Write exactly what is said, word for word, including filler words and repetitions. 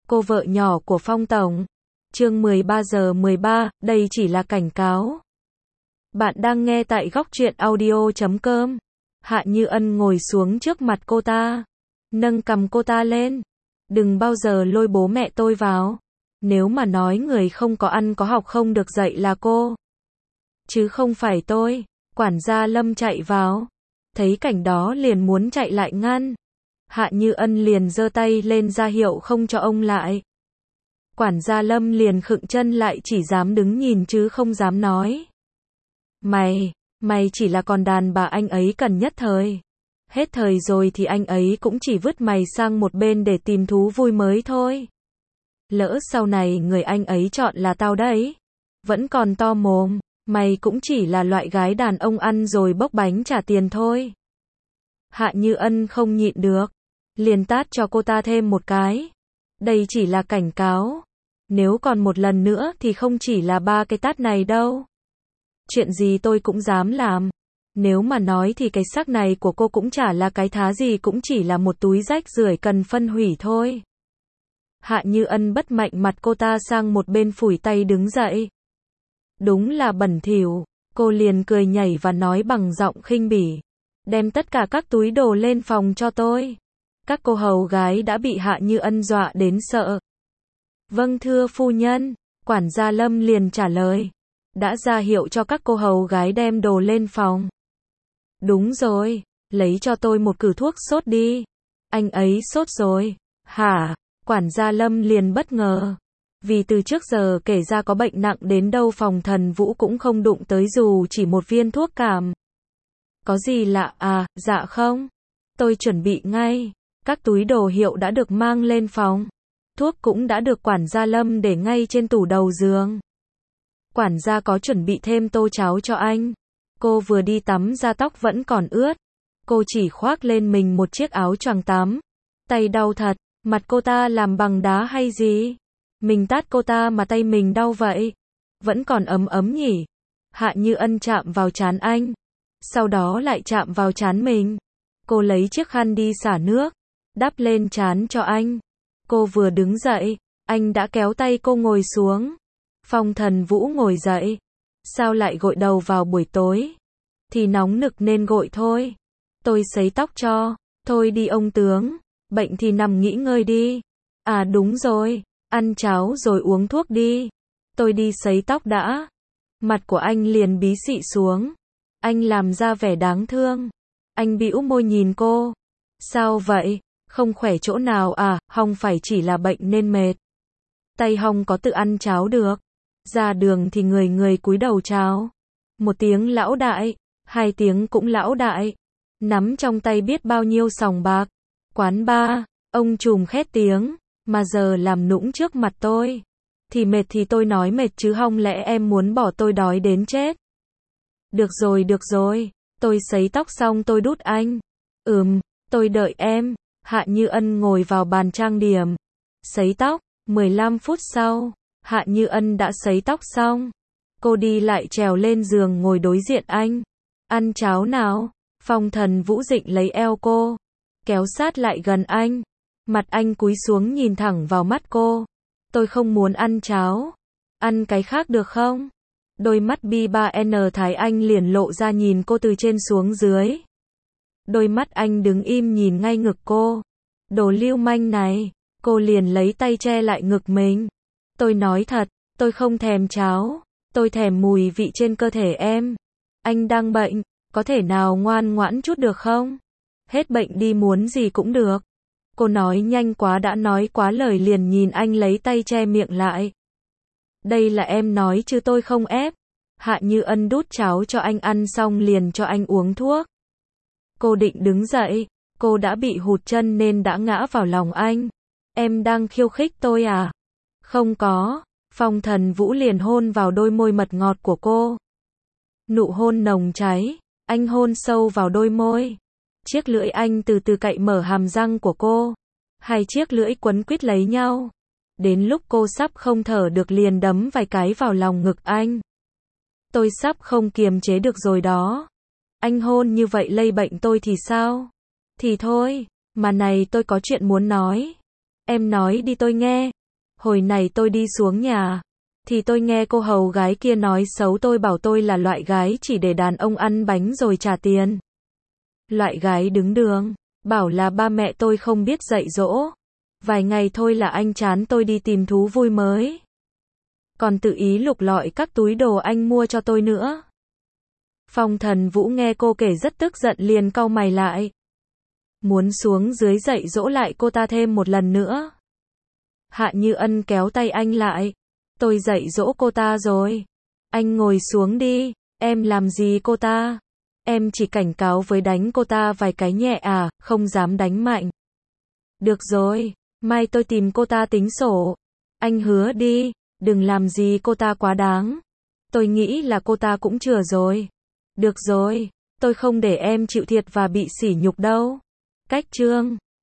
cô vợ nhỏ của Phong Tổng. Chương mười ba giờ mười ba, đây chỉ là cảnh cáo. Bạn đang nghe tại góc truyện audio chấm com. Hạ Như Ân ngồi xuống trước mặt cô ta, nâng cầm cô ta lên. Đừng bao giờ lôi bố mẹ tôi vào. Nếu mà nói người không có ăn có học không được dạy là cô, chứ không phải tôi. Quản gia Lâm chạy vào, thấy cảnh đó liền muốn chạy lại ngăn. Hạ Như Ân liền giơ tay lên ra hiệu không cho ông lại. Quản gia Lâm liền khựng chân lại, chỉ dám đứng nhìn chứ không dám nói. Mày, mày chỉ là con đàn bà anh ấy cần nhất thời. Hết thời rồi thì anh ấy cũng chỉ vứt mày sang một bên để tìm thú vui mới thôi. Lỡ sau này người anh ấy chọn là tao đấy, vẫn còn to mồm, mày cũng chỉ là loại gái đàn ông ăn rồi bốc bánh trả tiền thôi. Hạ Như Ân không nhịn được, liền tát cho cô ta thêm một cái. Đây chỉ là cảnh cáo. Nếu còn một lần nữa thì không chỉ là ba cái tát này đâu. Chuyện gì tôi cũng dám làm. Nếu mà nói thì cái xác này của cô cũng chả là cái thá gì, cũng chỉ là một túi rách rưởi cần phân hủy thôi. Hạ Như Ân bất mạnh mặt cô ta sang một bên, phủi tay đứng dậy. Đúng là bẩn thỉu. Cô liền cười nhảy và nói bằng giọng khinh bỉ. Đem tất cả các túi đồ lên phòng cho tôi. Các cô hầu gái đã bị Hạ Như Ân dọa đến sợ. Vâng thưa phu nhân. Quản gia Lâm liền trả lời. Đã ra hiệu cho các cô hầu gái đem đồ lên phòng. Đúng rồi, lấy cho tôi một cử thuốc sốt đi. Anh ấy sốt rồi. Hả? Quản gia Lâm liền bất ngờ. Vì từ trước giờ kể ra có bệnh nặng đến đâu Phòng Thần Vũ cũng không đụng tới dù chỉ một viên thuốc cảm. Có gì lạ à? Dạ không. Tôi chuẩn bị ngay. Các túi đồ hiệu đã được mang lên phòng. Thuốc cũng đã được quản gia Lâm để ngay trên tủ đầu giường. Quản gia có chuẩn bị thêm tô cháo cho anh. Cô vừa đi tắm ra tóc vẫn còn ướt. Cô chỉ khoác lên mình một chiếc áo choàng tắm. Tay đau thật. Mặt cô ta làm bằng đá hay gì? Mình tát cô ta mà tay mình đau vậy. Vẫn còn ấm ấm nhỉ? Hạ Như Ân chạm vào trán anh. Sau đó lại chạm vào trán mình. Cô lấy chiếc khăn đi xả nước, đắp lên trán cho anh. Cô vừa đứng dậy, anh đã kéo tay cô ngồi xuống. Phong Thần Vũ ngồi dậy. Sao lại gội đầu vào buổi tối? Thì nóng nực nên gội thôi. Tôi sấy tóc cho. Thôi đi ông tướng. Bệnh thì nằm nghỉ ngơi đi. À đúng rồi. Ăn cháo rồi uống thuốc đi. Tôi đi sấy tóc đã. Mặt của anh liền bí xị xuống. Anh làm ra vẻ đáng thương. Anh bĩu môi nhìn cô. Sao vậy? Không khỏe chỗ nào à? Hông phải chỉ là bệnh nên mệt. Tay hông có tự ăn cháo được. Ra đường thì người người cúi đầu chào. Một tiếng lão đại, hai tiếng cũng lão đại. Nắm trong tay biết bao nhiêu sòng bạc. Quán ba, ông trùm khét tiếng. Mà giờ làm nũng trước mặt tôi. Thì mệt thì tôi nói mệt chứ hông lẽ em muốn bỏ tôi đói đến chết. Được rồi được rồi. Tôi sấy tóc xong tôi đút anh. Ừm, tôi đợi em. Hạ Như Ân ngồi vào bàn trang điểm. Sấy tóc. mười lăm phút sau, Hạ Như Ân đã sấy tóc xong. Cô đi lại trèo lên giường ngồi đối diện anh. Ăn cháo nào? Phong Thần Vũ dịnh lấy eo cô, kéo sát lại gần anh. Mặt anh cúi xuống nhìn thẳng vào mắt cô. Tôi không muốn ăn cháo. Ăn cái khác được không? Đôi mắt bi ba en Thái Anh liền lộ ra nhìn cô từ trên xuống dưới. Đôi mắt anh đứng im nhìn ngay ngực cô. Đồ lưu manh này. Cô liền lấy tay che lại ngực mình. Tôi nói thật, tôi không thèm cháo. Tôi thèm mùi vị trên cơ thể em. Anh đang bệnh, có thể nào ngoan ngoãn chút được không? Hết bệnh đi muốn gì cũng được. Cô nói nhanh quá, đã nói quá lời liền nhìn anh lấy tay che miệng lại. Đây là em nói chứ tôi không ép. Hạ Như Ân đút cháo cho anh ăn xong liền cho anh uống thuốc. Cô định đứng dậy, cô đã bị hụt chân nên đã ngã vào lòng anh. Em đang khiêu khích tôi à? Không có. Phong Thần Vũ liền hôn vào đôi môi mật ngọt của cô. Nụ hôn nồng cháy, anh hôn sâu vào đôi môi. Chiếc lưỡi anh từ từ cạy mở hàm răng của cô. Hai chiếc lưỡi quấn quýt lấy nhau. Đến lúc cô sắp không thở được liền đấm vài cái vào lòng ngực anh. Tôi sắp không kiềm chế được rồi đó. Anh hôn như vậy lây bệnh tôi thì sao? Thì thôi, mà này tôi có chuyện muốn nói. Em nói đi tôi nghe. Hồi này tôi đi xuống nhà, thì tôi nghe cô hầu gái kia nói xấu tôi, bảo tôi là loại gái chỉ để đàn ông ăn bánh rồi trả tiền. Loại gái đứng đường, bảo là ba mẹ tôi không biết dạy dỗ. Vài ngày thôi là anh chán tôi đi tìm thú vui mới. Còn tự ý lục lọi các túi đồ anh mua cho tôi nữa. Phong Thần Vũ nghe cô kể rất tức giận, liền cau mày lại. Muốn xuống dưới dạy dỗ lại cô ta thêm một lần nữa. Hạ Như Ân kéo tay anh lại. Tôi dạy dỗ cô ta rồi. Anh ngồi xuống đi. Em làm gì cô ta? Em chỉ cảnh cáo với đánh cô ta vài cái nhẹ à, không dám đánh mạnh. Được rồi, mai tôi tìm cô ta tính sổ. Anh hứa đi, đừng làm gì cô ta quá đáng. Tôi nghĩ là cô ta cũng chừa rồi. Được rồi, tôi không để em chịu thiệt và bị sỉ nhục đâu. Cách chương